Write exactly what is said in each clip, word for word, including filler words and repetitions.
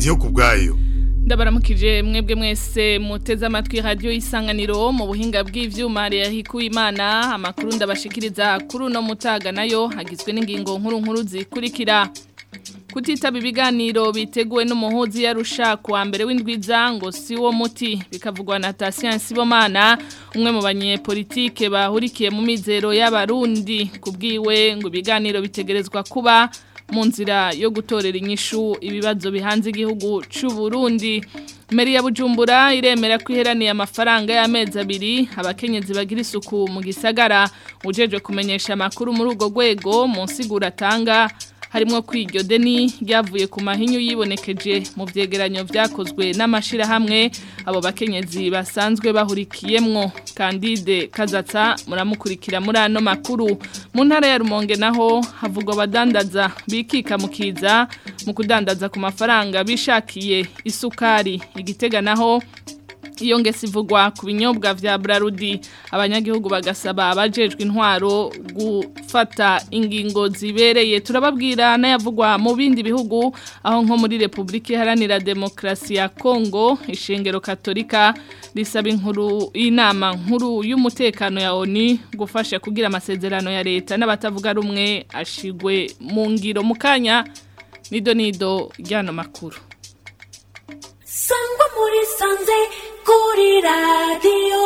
ndiyo kubwayo. Ndabaramukije mwebwe mwese muteze amatwi radio Isanganiro mu buhinga bw'ivyuma yahikuye Imana amakuru ndabashikiriza kuri no mutaga nayo hagizwe n'ingingo nkuru nkuru zikurikira. Kutitaba ibiganiro biteguwe n'umuhuzi yarusha kuwa mbere w'indwiza ngo si wo muti bikavugwa na Tatien Sibomana umwe mu banyepolitike bahurikiye mu mizero y'abarundi kubwiwe ngo ibiganiro bitegerezwa kuba mu nzira yo gutorera inyishu ibibazo bihanze igihugu c'u Burundi. Meri ya Bujumbura iremera kwiheraniye amafaranga y'amezi abiri abakenyezi bagira isuku mu gisagara ujeje kumenyesha amakuru muri ugo rwego mu nsigura tanga harimo kwiryo deni ryavuye ku mahinyu yibonekeje mu vyegeranyo vyakozwe n'amashira hamwe abo bakenyezi basanzwe bahurikiyemwo. Candide Kazatsa muramukurikira muri ano makuru. Mu ntara ya Rumonge naho havugwa badandaza bikika mukiza mu kudandaza ku mafaranga bishakiye isukari. Igitega naho iyo ngese ivugwa ku binyobwa vya Brarudi abanyagihugu bagasaba abajejwe intwaro gufata ingingo zibereye. Turababwira nayavugwa mu bindi bihugu aho nko muri Republika Iharanira Demokarasi ya Kongo ishengero Katolika risaba inkuru inama nkuru y'umutekano ya O N U gufasha kugira amasezerano ya leta n'abatavuga rumwe ashigwe mu ngiro. Mukanya nido nido ryano makuru. Sangwa muri sanze kuri radio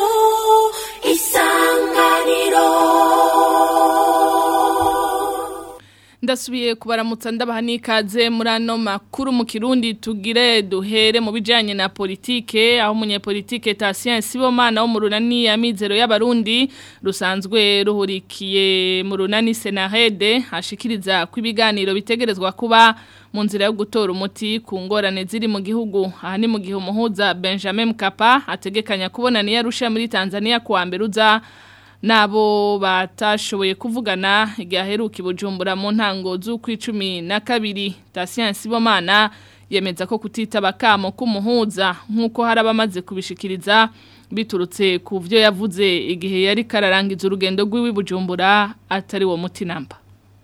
Isanganiro. Ndasubiye kubaramutsa ndabaha nikaze muri ano makuru mu Kirundi tugire duhere mu bijanye na politike aho umunyepolitike Tatien Sibomana wo mu runani ya mizero y'abarundi rusanzwe ruhurikiye mu runani Senarede ashikiriza ko ibiganiro bitegerezwa kuba mu nzira yo gutora umuti ku ngorane ziri mu gihugu. Aha ni mu gihe umuhuza Benjamin Mkapa ategekanya kubonana yarusha muri Tanzania kuwa mbere uza nabo batashoboye kuvugana igaheruka Bujumbura mu ntango z'ukwicumi na kabiri. Tatien Sibomana yemeza ko kutitaba kamo k'umuhuza nkuko harabamaze kubishikiriza biturutse ku byo yavuze igihe yari kararangiza urugendo rw'iwi Bujumbura atari wo muti namba.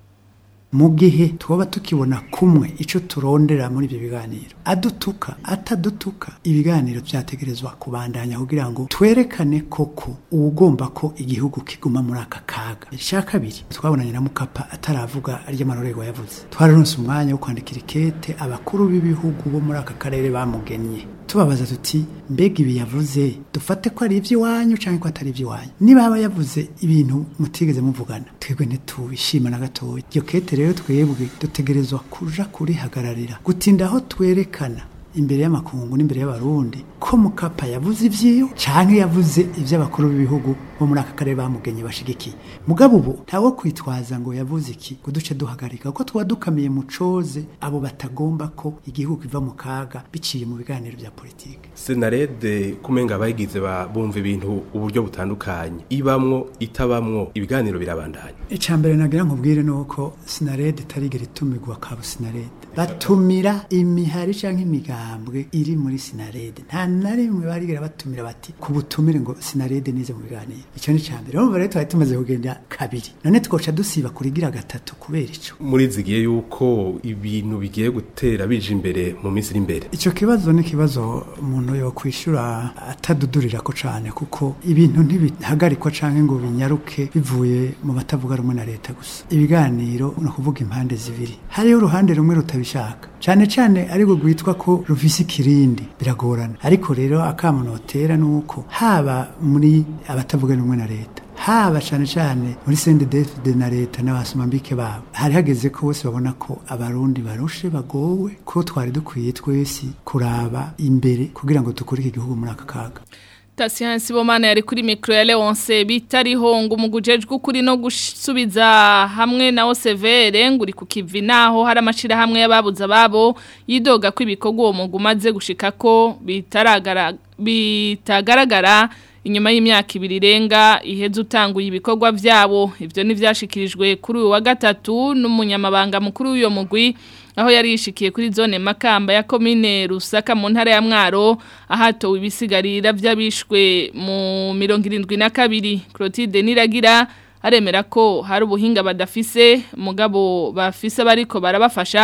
Mu gihe twaba tukibona kumwe ico turondera muri ibyo biganiro adutuka atadutuka ibiganiro byategerezwa kubandanya kugira ngo twerekane koko ugomba ko igihugu kiguma muri aka kaga. Icya kabiri twabonanye na Mukapa ataravuga arya marorego yavuze twararonse umwanya wo kwandikira ikete abakuru b'ibihugu bo muri aka karere bamugennye tubabaza tuti mbega ibi yavuze dufate ko ari ivy'iwanyu canke ko atari ivy'iwanyu. Niba aba yavuze ibintu mutigeze muvugana twebwe ntitubishima na gatoya. Iyo kete rero twebwe dutegerezwa kuja kurihagararira gutinda aho twerekana imbere y'amakungu n'imbere y'abarundi ko Mukapa yavuze ivyiyo canke yavuze ivy'abakuru b'ibihugu bo muri aka karere bamugenye bashigikiye. Mugabo ubu ntawo kwitwaza ngo yavuze iki kuduce duhagarika ko twadukamiye mucoze abo batagomba ko igihugu kiva mu kaga biciye mu biganiro bya politike. Senarede kumenga bayigize bumva ibintu uburyo butandukanye ibamwo itabamwo ibiganiro birabandanya. Icambere nagira nkubwire nuko Senarede tarigera itumigwa ka Senarede batumira imihari canke imigambwe iri muri Senarede nta narimwe barigera batumira bati kubutumire ngo Senarede nize mu biganiro. Icyo ni cambere urumva rero twari tumaze kugenda kabiri none twoca dusiba kurigira gatatu kubera ico muri zigiye yuko ibintu bigiye gutera bije imbere mu minsi imbere. Ico kibazo ni kibazo umuntu yo kwishura atadudurira ko cane kuko ibintu ntibihagarikwa canke ngo binyaruke bivuye mu batavuga rumwe na leta gusa. Ibiganiro no kuvuga impande zibiri hariho uruhande rumwe rutabishaka cane cane ariko gwitwa ko rufisi kirindi biragorana. Ariko rero akamunotera nuko haba muri abatavuga rumwe na leta haba cyane cyane muri C N D D F D na leta n'abasomambike babo hari hageze ko bose babona ko abarundi barushe bagowe ko twari dukwiye twese kuraba imbere kugira ngo dukore iki gihugu muri aka kaga. Tatien Sibomana yari kuri micro ya Leonce bitariho ngo umugujejwe kuri no gusubiza hamwe na Osevere nguri ku kivi naho hari amashira hamwe y'ababuza babo yidoga ko ibikorwa uwo mugumaze gushikako bitaragara bitagaragara inyuma y'imyaka ibiri renga iheze utanguye ibikorwa vyabo. Ivyo ni vyashikirijwe kuri uyu wa gatatu n'umunyamabanga mukuru w'uyo mugwi aho yari yishikiye kuri zone Makamba ya komine Rusaka mu ntara ya Mwaro ahatowe ibisigarira by'abishwe mu mirongo irindwi na kabiri. Clotilde Niragira aremera ko hari ubuhinga badafise mugabo bafise bariko barabafasha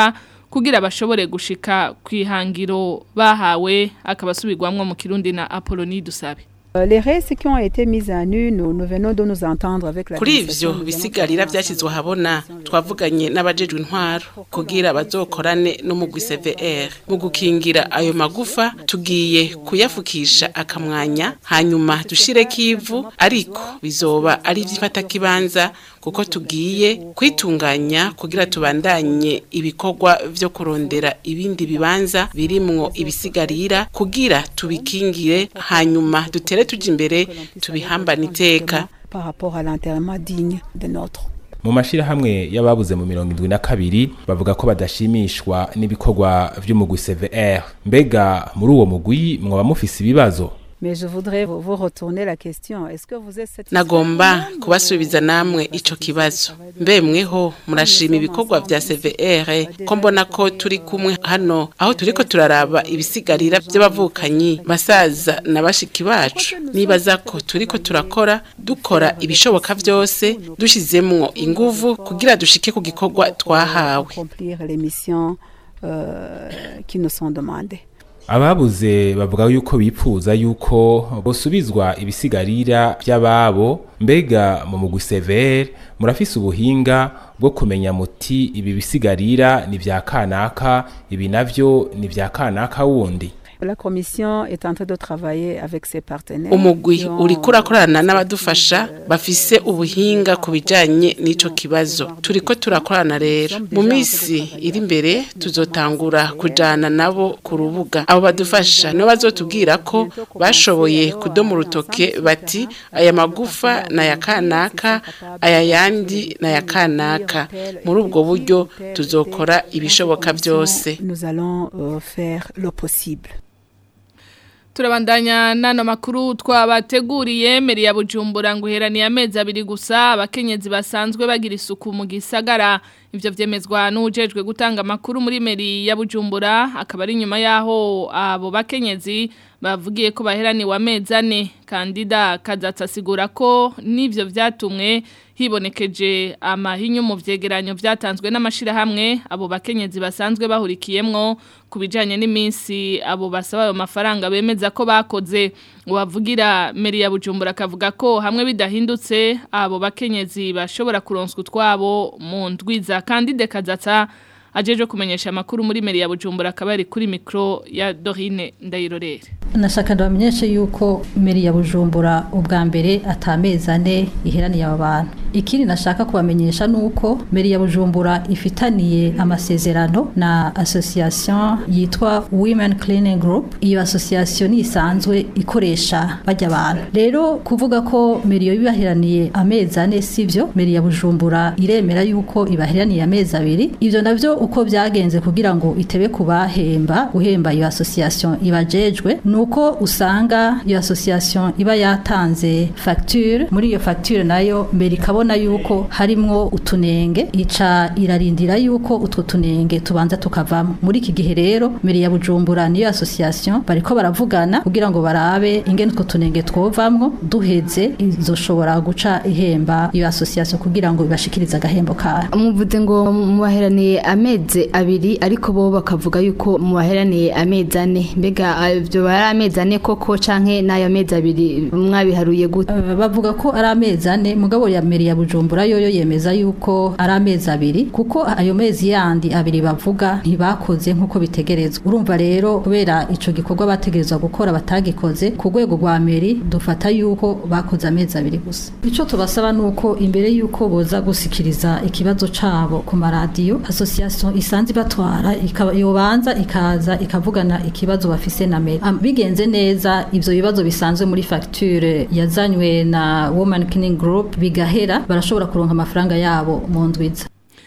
kugira bashobore gushika kwihangiro bahawe akabasubirwamwo mu Kirundi na Apollonie Dusabe. Les restes qui ont été mis à nu, nous, nous venons de nous entendre avec la kuri ivyo bisigarira vyashizwe habona twavuganye n'abajejwe intwaro kugira bazokorane no mugwi C V R mu gukingira ayo magufa tugiye kuyafukisha akamwanya hanyuma dushire kivu ariko bizoba ari vyifata kibanza kuko tugiye kwitunganya kugira tubandanye ibikorwa vyo kurondera ibindi bibanza birimwo ibisigarira kugira tubikingire hanyuma dutere tuji imbere tubihambana iteka par rapport à l'enterrement digne de notre. Mu mashira hamwe y'ababuze mu mirongo indwi na kabiri bavuga ko badashimishwa n'ibikorwa vy'umugwi C V R. Mbega muri uwo mugwi mwoba mufise ibibazo? Mais je voudrais vous retourner la question. Est-ce que vous êtes satisfait? Nagomba kubasubiza namwe ico kibazo. Mbe mweho murashima ibikorwa vya C V R ko mbona ko turi kumwe hano aho turiko turaraba ibisigarira by'abavukanyi basaza na bashiki bacu. Nibaza ko turiko turakora dukora ibishoboka byose dushizemwo inguvu kugira dushike ku gikorwa twahawe. Accomplir les missions euh, qui nous sont demandées. Ababuze bavuga yuko bipfuza yuko bosubizwa ibisigarira by'ababo. Mbega mu mugwi C V R murafise ubuhinga bwo kumenya muti ibi bisigarira ni vya kanaka ibi navyo ni vya kanaka wundi? La commission est en train de travailler avec ses partenaires. Umugwi uri kurakorana n'abadufasha bafise ubuhinga kubijanye n'ico kibazo. Turiko turakorana rero. Mu misi iri imbere tuzotangura kujana nabo ku rubuga. Abo badufasha no bazotubwira ko bashoboye kudoma urutoke bati aya magufa na ya kanaka aya yandi na ya kanaka. Muri ubwo buryo tuzokora ibishoboka byose. Nous allons euh, faire le possible. Turabandanya nano makuru twabateguriye meri ya Bujumbura nguheraniye amezi abiri gusa abakenyezi basanzwe bagira isuku mu gisagara ivyo vyemezwa n'ujejwe gutanga makuru muri meri ya Bujumbura akaba ari nyuma yaho abo bakenyezi bavugiye ko baheraniwe amezi ane kandida kazatsasigura ko nivyo vyatumwe hibonekeje amahinyu mu vyegeranyo vyatanzwe n'amashira hamwe abo bakenyezi basanzwe bahurikiyemwo kubijanye n'iminsi abo basaba ayo mafaranga bemeza ko bakoze uwavugira meri ya Bujumbura akavuga ko hamwe bidahindutse abo bakenyezi bashobora kuronswa twabo mu ndwiza kandide kazatsa ajeje kumenyesha makuru muri meri ya Bujumbura akabari kuri micro ya Dorine Ndayirorere. Nashaka ndabamenyeshe yuko meri ya Bujumbura ubwa mbere atamezane iheraniye abantu. Ikindi nashaka kubamenyesha nuko meri ya Bujumbura ifitaniye amasezerano na association yitwa Women Cleaning Group. Iyo association isanzwe ikoresha bajya abantu. Rero kuvuga ko meri yo ibaheraniye amezane sivyo, meri ya Bujumbura iremera yuko ibaheraniye amezi abiri. Ivyo navyo uko byagenze kugira ngo itebe kubahemba guhemba iyo association ibajejwe nuko usanga iyo association iba yatanze facture muri iyo facture nayo mbere ikabona yuko harimwo utunenge ica irarindira yuko utwo tunenge tubanza tukavamo muri iki gihe rero meri ya Bujumbura niyo association bariko baravugana kugira ngo barabe ingene utwo tunenge twovamwo duheze izoshobora guca ihemba iyo association kugira ngo ibashikirize agahembo ka muvuze ngo mubaheraniye amezi abiri ariko bo bakavuga yuko mubaheraniye amezi ane mbega ibyo bari amezi ane koko canke nayo mezi abiri mwabiharuye gute? Uh, bavuga ko ari amezi ane mugabo ya meri ya Bujumbura yoyo yemeza yuko ari amezi abiri kuko ayo mezi yandi abiri bavuga ntibakoze nkuko bitegerezwa. Urumva rero kubera ico gikorwa bategerezwa gukora batagikoze ku rwego rwa meri dufata yuko bakoze amezi abiri gusa. Ico tubasaba nuko imbere yuko boza gusikiriza ikibazo cabo ku maradiyo association isanzi batwara yobanza ikaza ikavugana ikibazo bafise na meri. Bigenze neza ivyo bibazo bisanzwe muri facture yazanywe na Women Cleaning Group bigahera barashobora kuronka amafaranga yabo mu ndwiza.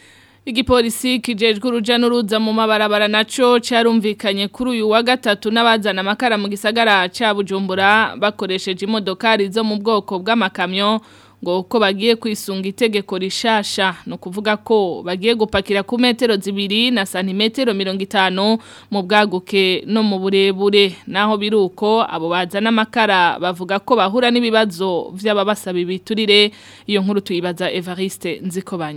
Igipolisi kijejwe uruja n'uruza mu mabarabara naco carumvikanye kuri uyu wa gatatu n'abazana amakara mu gisagara ca Bujumbura bakoresheje imodokari zo mu bwoko bw'amakamyo ngo ko bagiye kwisunga itegeko rishasha no kuvuga ko bagiye gupakira ku metero zibiri na santimetero mirongo itanu mu bwaguke no mu burebure naho biruko abo bazana amakara bavuga ko bahura n'ibibazo vy'ababasaba ibiturire iyo nkuru tuyibaza Evariste Nzikobanya.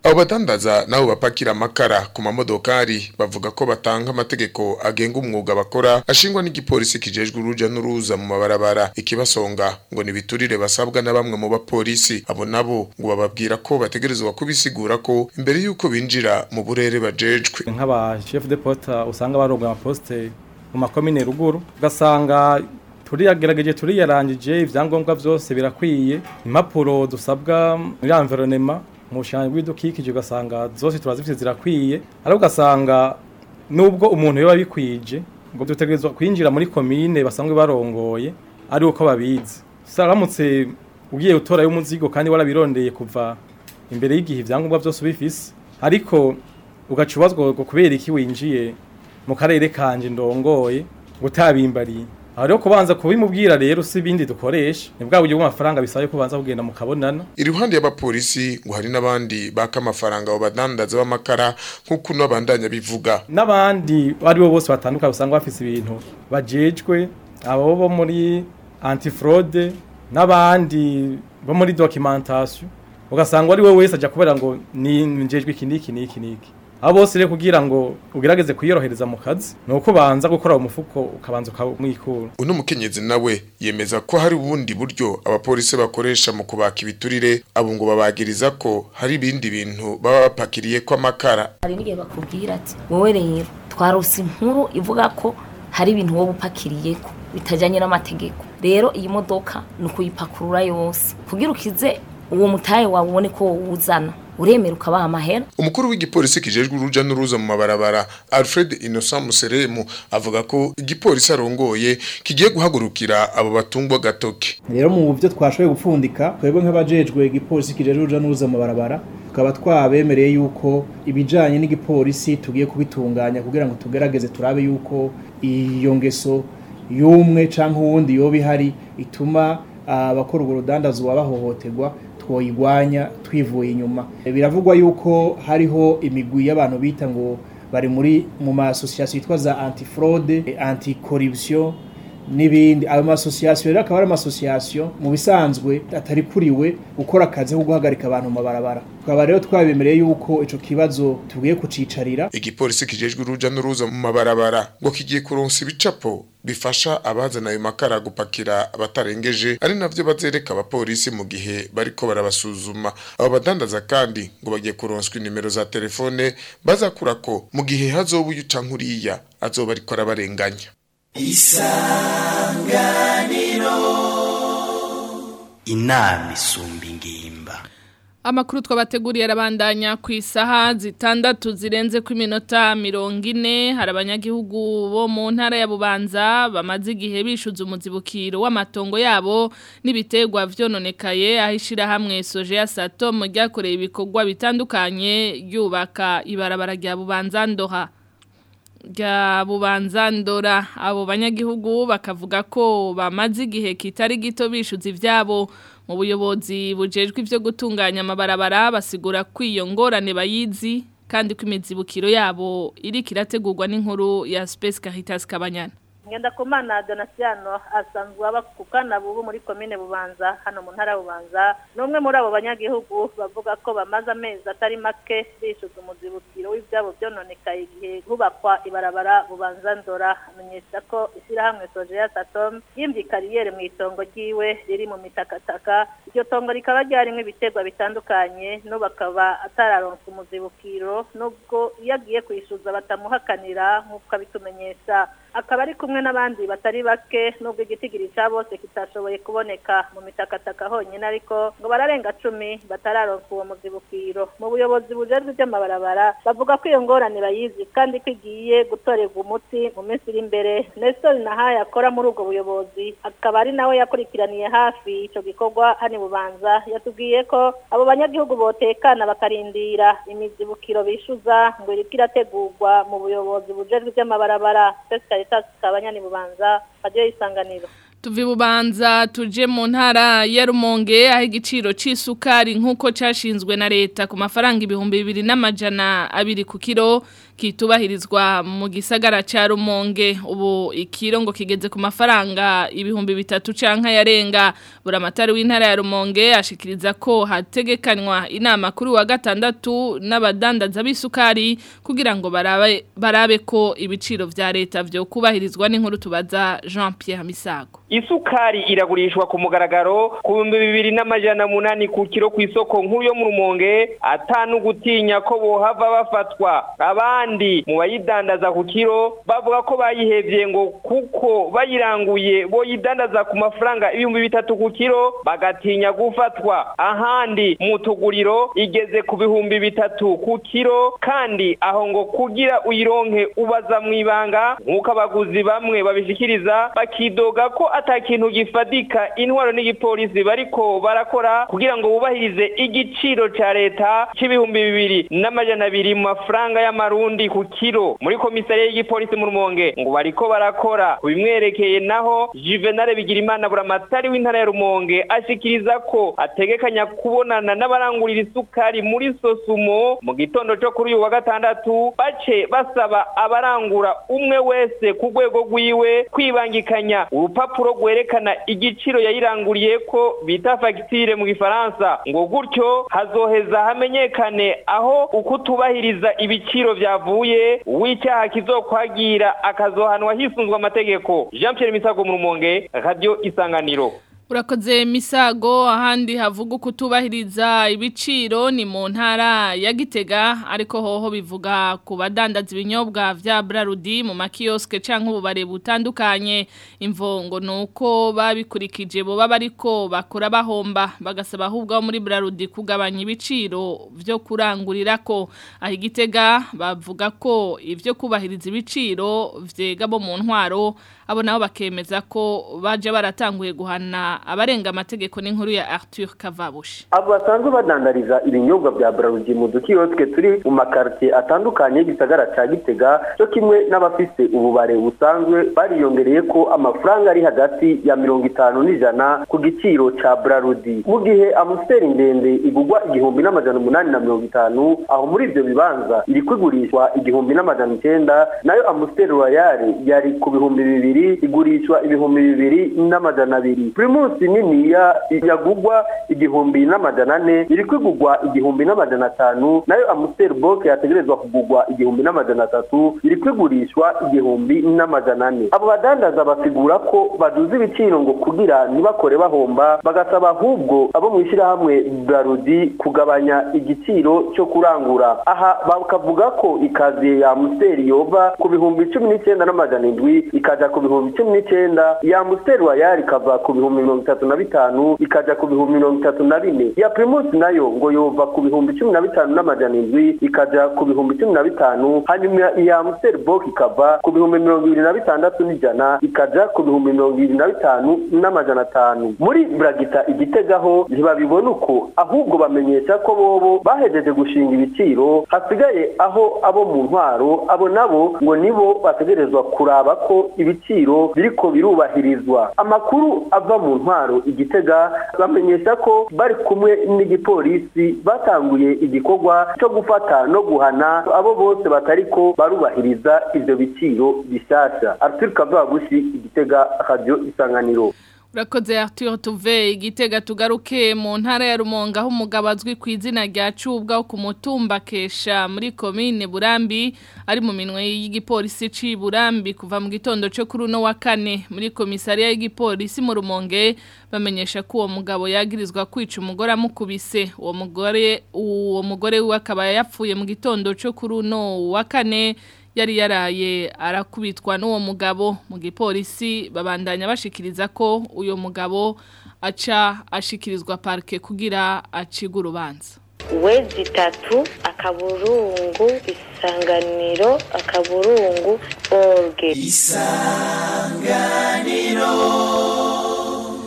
abo badandaza nabo bapakira amakara ku mamodokari bavuga ko batanga amategeko agenga umwuga bakora ashingwa n'igipolisi kijejwe uruja n'uruza mu mabarabara ikibasonga ngo nibiturire basabwa na bamwe mu bapolisi abo nabo ngo bababwira ko bategerezwa kubisigura ko imbere yuko binjira mu burere bajejwe nk'aba chef de poste usanga baronga ama poste mu makomine ruguru ugasanga turiyagerageje turiyarangije ivyangombwa byose birakwiye impapuro dusabwa muri environnement mushanye bw'idukikije ugasanga zose turazifite zirakwiye ariko ugasanga nubwo umuntu yoba bikwije ngo dutegerezwa kwinjira muri komine basanzwe barongoye ari uko babizi saramutse ugiye utora y'umuzigo kandi warabirondeye kuva imbere y'igihe ivyangombwa byose ubifise ariko ugacubazwa kubera iki winjiye mu karere kanje ndongoye gutabimbariye aho rero kubanza kubimubwira rero si bindi dukoresha ni bwa buryo bw'amafaranga bisaye kubanza kugenda mu kabonana iruhande y'abapolisi ngo hari n'abandi baka amafaranga abo badandaza b'amakara nk'uko n'abandanya bivuga n'abandi ari bo bose batandukanye usanga bafise ibintu bajejwe abo bo muri antifraude n'abandi bo muri documentation ugasanga ari we wese aja kubera ngo ni njejwe iki niki niki niki abo bose rero kugira ngo ugerageze kuyorohereza mu kazi nuko banza gukora umufuko ukabanza ukamwikura uno mukenyezi nawe yemeza ko hari ubundi buryo abapolisi bakoresha mu kubaka ibiturire abo ngo babagiriza ko hari ibindi bintu baba bapakiriye ko amakara hari n'igihe bakubwira ati wowe rero twarose inkuru ivuga ko hari ibintu wowe upakiriye ko bitajanye n'amategeko rero iyi modoka nukuyipakurura yose kugira ukize uwo mutaye wabone ko wuzana uremera ukabaha amahera umukuru w'igipolisi kijejwe uruja n'uruza mu mabarabara Alfred Innocent Museremu avuga ko igipolisi arongoye kigiye guhagurukira abo batungwa gatoke rero mu byo twashoboye gupfundika twebwe nk'abajejwe igipolisi kijejwe uruja n'uruza mu mabarabara tukaba twabemereye yuko ibijanye n'igipolisi tugiye kubitunganya kugira ngo tugerageze turabe yuko iyo ngeso y'umwe canke uwundi yoba ihari ituma abakora urwo rudandazwa bahohoterwa twoyigwanya twivuye inyuma biravugwa yuko hariho imigwi y'abantu bita ngo bari muri mu ma association yitwa za anti-fraude anti-corruption n'ibindi ayo ma association rero akaba ari ama association mu bisanzwe atari kuriwe gukora akazi ko guhagarika abantu mu mabarabara tukaba rero twabemereye yuko ico kibazo tugiye kucicarira igipolisi kijejwe uruja n'uruza mu mabarabara ngo kigiye kuronsa ibicapo bifasha abazana ayo makara gupakira abatarengeje ari navyo bazereka abapolisi mu gihe bariko barabasuzuma abo badandaza kandi ngo bagiye kuronswa nimero za telefone bazakurako mu gihe hazoba uyu cankuriya azoba ariko arabarenganya Isanganiro inama isumba ingimba Amakuru twabateguriye arabandanya ku isaha zitandatu zirenze ku minota mirongo ine hari abanyagihugu bo mu ntara ya Bubanza bamaze igihe bishuza umuzibukiro w'amatongo yabo n'ibiterwa vyononekaye ahishira hamwe soje ya Satom ryakoreye ibikorwa bitandukanye yubaka ibarabara rya Bubanza Ndoha rya Bubanza Ndora abo banyagihugu bakavuga ko bamaze igihe kitari gito bishuza ivyabo mu buyobozi bujejwe ivyo gutunganya amabarabara basigura kwiyongorane bayizi kandi kw'imizibukiro yabo iri kirategurwa n'inkuru ya Space Caritas Kabanyana Ngendakumana Donasiano asanzwe abakukana bubu muri komine Bubanza hano mu ntara Bubanza numwe muri abo banyagihugu bavuga ko bamaze amezi atari make bishuza umuzibukiro w'ivyabo byononekaye igihe hubakwa ibarabara Bubanza Ndora amenyesha ko isira hamwe soje ya Satom yimvye kariyere mu itongo ryiwe riri mu mitakataka iryo tongo rikaba ryarimwe ibiterwa bitandukanye no bakaba atararonka umuzibukiro nubwo yagiye kwishuza batamuhakanira nk'uko abitumenyesha akaba ari kumwe n'abandi batari bake nubwo igitigiri cya bose kitashoboye kuboneka mu mitakataka honyine ariko ngo bararenga cumi batararonka uwo muzibukiro mu buyobozi bujejwe by'amabarabara bavuga ko iyo ngorane bayizi kandi ko igiye gutorerwa umuti mu minsi iri imbere Nestor Nahaye akora muri ubwo buyobozi akaba ari nawe yakurikiraniye hafi ico gikorwa hani Bubanza yatubwiye ko abo banyagihugu botekana bakarindira imizibukiro bishuza ngo iriko irategurwa mu buyobozi bujejwe by'amabarabara Caritas Kabanyana Bubanza radio Isanganiro Tuvi Bubanza tuje mu ntara ya Rumonge aho igiciro c'isukari nkuko cashinzwe na leta ku mafaranga ibihumbi bibiri n'amajana abiri ku kilo kitubahirizwa mu gisagara ca Rumonge ubu ikiro ngo kigeze ku mafaranga ibihumbi bitatu canka yarenga buramatari w'intara ya Rumonge ashikiriza ko hategekanywa inama kuri wa gatandatu n'abadandaza b'isukari kugira ngo barabe barabe ko ibiciro vya leta vyo kubahirizwa n'inkuru tubaza Jean Pierre Misago. Isukari iragurishwa ku mugaragaro ku bihumbi bibiri n'amajana munani ku kiro ku isoko nkuru yo mu Rumonge atanu gutinya ko bohava bafatwa. Abandi mu bayidandaza ku kiro bavuga ko bayihevye ngo kuko bayiranguye bo yidandaza ku mafaranga ibihumbi bitatu ku kiro bagatinya gufatwa. Ahandi mu tuguriro igeze ku bihumbi bitatu ku kiro kandi aho ngo kugira uyironke ubaza mwibanga nkuko abaguzi bamwe babishikiriza bakidoga ko atakintu gifadika intwaro n'igipolisi bariko barakora kugira ngo bubahirize igiciro ca leta c'ibihumbi bibiri n'amajana abiri mu mafaranga y'amarundi ku kiro muri komisariya y'igipolisi mu Rumonge ngo bariko barakora bimwerekeye naho Juvenal Bigirimana buramatari w'intara ya Rumonge ashikiriza ko ategekanya kubonana n'abarangurira isukari muri Sosumo mu gitondo cyo kuri uyu wa gatandatu bace basaba abarangura umwe wese ku rwego rwiwe kwibangikanya urupapuro rwerekana igiciro yayiranguriye ko bita facture mu gifaransa ngo gutyo hazoheza hamenyekane aho ukutubahiriza ibiciro vyavuye w'icyaha kizokwagira akazohanwa hisunzwe amategeko. Jean Pierre Misago mu Rumonge, Radio Isanganiro. Urakoze Misago ahandi havuga kutubahiriza ibiciro ni mu ntara ya Gitega ariko hoho bivuga ku badandaza ibinyobwa vya Brarudi mu makioske canke ububare butandukanye imvongo nuko babikurikije bo babariko bakora bahomba bagasaba ahubwo muri Brarudi kugabanya ibiciro vyo kurangurirako aho Gitega bavuga ko ivyo kubahiriza ibiciro vyega bo mu ntwaro abo nabo bakemeza ko baje baratanguye guhana abarenga amategeko n'inkuru ya Arthur Kavabushi. Abo basanzwe badandariza ibinyobwa bya Brarudi mu dukiyotwe turi mu makartie atandukanye y'gisagara ca Gitega cyo kimwe n'abafise ububare busanzwe bariyongereye ko amafaranga ari hagati ya mirongo itanu n'ijana ku giciro ca Brarudi mu gihe Amstel ndende igugwa igihumbi n'amajana umunani na mirongo itanu aho muri ivyo bibanza iri kwigurishwa igihumbi n'amajana icyenda nayo Amstel Royal yari ku bihumbi bibiri igurishwa ibihumbi bibiri n'amajana abiri. Primus nini ya yagugwa igihumbi n'amajana ane iri kwigugwa igihumbi n'amajana atanu nayo Amstel Bock yategerezwa kugugwa igihumbi n'amajana atatu iri kwigurishwa igihumbi n'amajana ane. Abo badandaza basigura ko baduze ibiciro ngo kugira nibakore bahomba bagasaba ahubwo abo mwishira hamwe Brarudi kugabanya igiciro cyo kurangura. Aha bakavuga ko ikaziye ya Amstel yova ku bihumbi cumi n'icyenda n'amajana indwi ikaja ku bihumbi cumi n'icyenda ya Amstel Royal ikava ku bihumbi mirongo itatu na bitanu ikaja ku bihumbi mirongo itatu na bine ya Primus nayo ngo yova ku bihumbi cumi na bitanu n'amajana indwi ikaja ku bihumbi cumi na bitanu hanyuma ya Amstel Bock ikava ku bihumbi mirongo ibiri na bitandatu n'ijana ikaja ku bihumbi mirongo ibiri na bitanu n'amajana atanu. Muri Bragita Igitegaho ntibabibona uko ahubwo bamenyesha ko bobo bahejeje gushinga ibiciro hasigaye aho abo mu ntwaro abo nabo ngo nibo bategerezwa kuraba ko ibiciro biriko birubahirizwa. Amakuru ava mu ntwaro Igitega bamenyesha ko bari kumwe n'igipolisi batanguye igikorwa cyo gufata no guhana abo bose batariko barubahiriza ivyo biciro bishasha. Arthur Kavabushi Igitega, Radio Isanganiro. Urakoze Arthur tuve Igitega tugaruke mu ntara ya Rumonge aho umugabo azwi ku izina rya Cubwa wo ku mutumba Kesha muri commune Burambi ari mu minwe y'igipolisi ci Burambi kuva mu gitondo cyo kuri no wa kane muri komisariya y'igipolisi mu Rumonge bamenyesha ko uwo mugabo yagirizwa kwica umugore amukubise uwo mugore uwo mugore we akaba yapfuye mu gitondo cyo kuri no wa kane yari yaraye arakubitwa n'uwo mugabo mu gipolisi babandanya bashikiriza ko uyo mugabo aca ashikirizwa parke kugira aciga urubanza. Wezi tatu akaburungu isanganiro akaburungu orge Isanganiro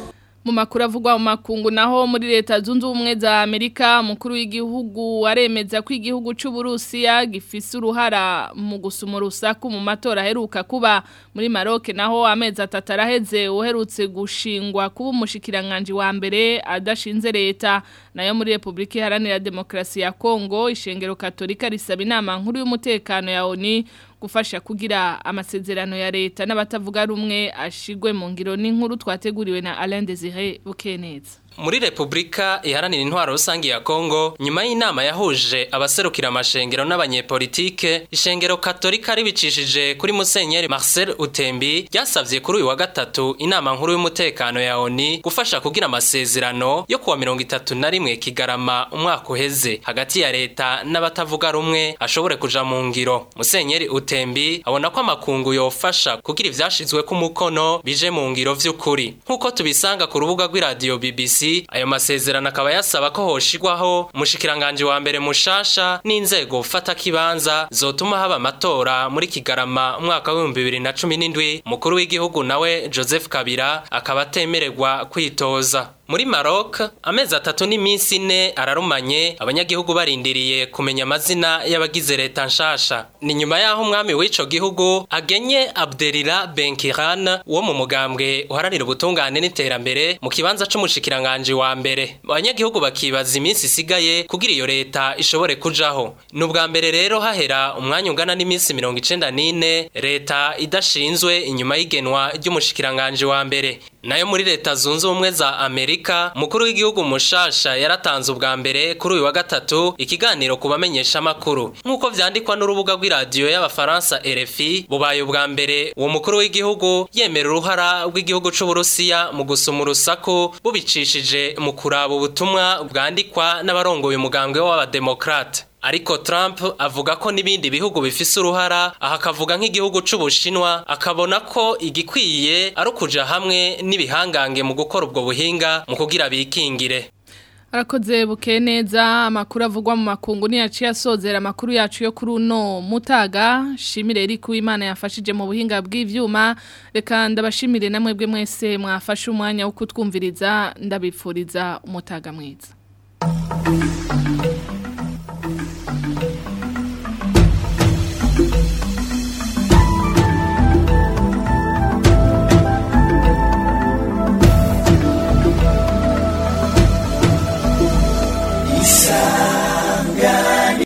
Mu makuru avugwa mu makungu naho muri leta zunze ubumwe za Amerika mukuru w'igihugu aremeza ko igihugu cy'u Burusiya gifise uruhara mu gusuma urusaku mu matora aheruka kuba muri Maroc naho amezi atatu araheze uherutse gushingwa kuba umushikiranganje wa mbere adashinze leta nayo muri Republika Iharanira Demokarasi ya Kongo ishengero Katolika risaba inama nkuru y'umutekano ya O N U gufasha kugira amasezerano ya leta n'abatavuga rumwe ashigwe mu ngiro n'inkuru twateguriwe na Alain Désiré Bukeneza. Muri Republika Iharanira Intwaro Rusangi ya Kongo nyuma y'inama yahuje abaserukira amashengero n'abanyepolitike ishengero Katolika ribicishije kuri Musenyeri Marcel Utembi ryasavye kuri uyu wa gatatu inama nkuru y'umutekano ya O N U gufasha kugira amasezerano yo kuwa mirongo itatu na rimwe Kigarama umwaka uheze hagati ya leta n'abatavuga rumwe ashobore kuja mu ngiro. Musenyeri Utembi abona ko amakungu yofasha kugira ivyashizwe ku mukono bije mu ngiro vy'ukuri nkuko tubisanga ku rubuga rw'iradio B B C. Ayo masezerano akaba yasaba ko hoshigwaho umushikiranganje wa mbere mushasha n'inzego ufata kibanza zotuma haba amatora muri Kigarama umwaka wa bibiri na cumi n'indwi mukuru w'igihugu nawe Joseph Kabila akaba atemererwa kwitoza. Muri Maroc amezi atatu n'iminsi ine ararumanye abanyagihugu barindiriye kumenya amazina y'abagize leta nshasha. Ni nyuma yaho umwami w'ico gihugu agenye Abdelila Benkiran wo mu mugambwe uharanira ubutungane n'iterambere mu kibanza c'umushikiranganje wa mbere. Abanyagihugu bakibaza iminsi isigaye kugira iyo leta ishobore kujaho. N'ubwa mbere rero hahera umwanya ungana n'iminsi mirongo icenda n'ine leta idashinzwe inyuma y'igenwa ry'umushikiranganje wa mbere. Nayo muri leta zunze ubumwe za Amerika mukuru w'igihugu mushasha yaratanze ubwa mbere kuri uyu wa gatatu ikiganiro kubamenyesha makuru nkuko vyandikwa n'urubuga rw'iradio y'abafaransa R F I bubaye ubwa mbere uwo mukuru w'igihugu yemera uruhara rw'igihugu c'u Burusiya mu gusuma urusaku bubicishije mu kuraba ubutumwa bwandikwa n'abarongoye umugambwe w'abademokrate. Ariko Trump avuga ko nibindi bihugu bifise uruhara aha kavuga nk'igihugu c'Ubushinwa akabona ko igikwiye ari kuja hamwe nibihangange mu gukora ubwo buhinga mu kugira bikingire. Arakoze Bukeneza amakuru avugwa mu makungu ni yaciye asozera amakuru yacu yo kuri uno mutaga shimire eri kuimana yafashije mu buhinga bw'ivyuma reka ndabashimire namwebwe mwese mwafashe umwanya wo kutwumviriza ndabipfuriza umutaga mwiza.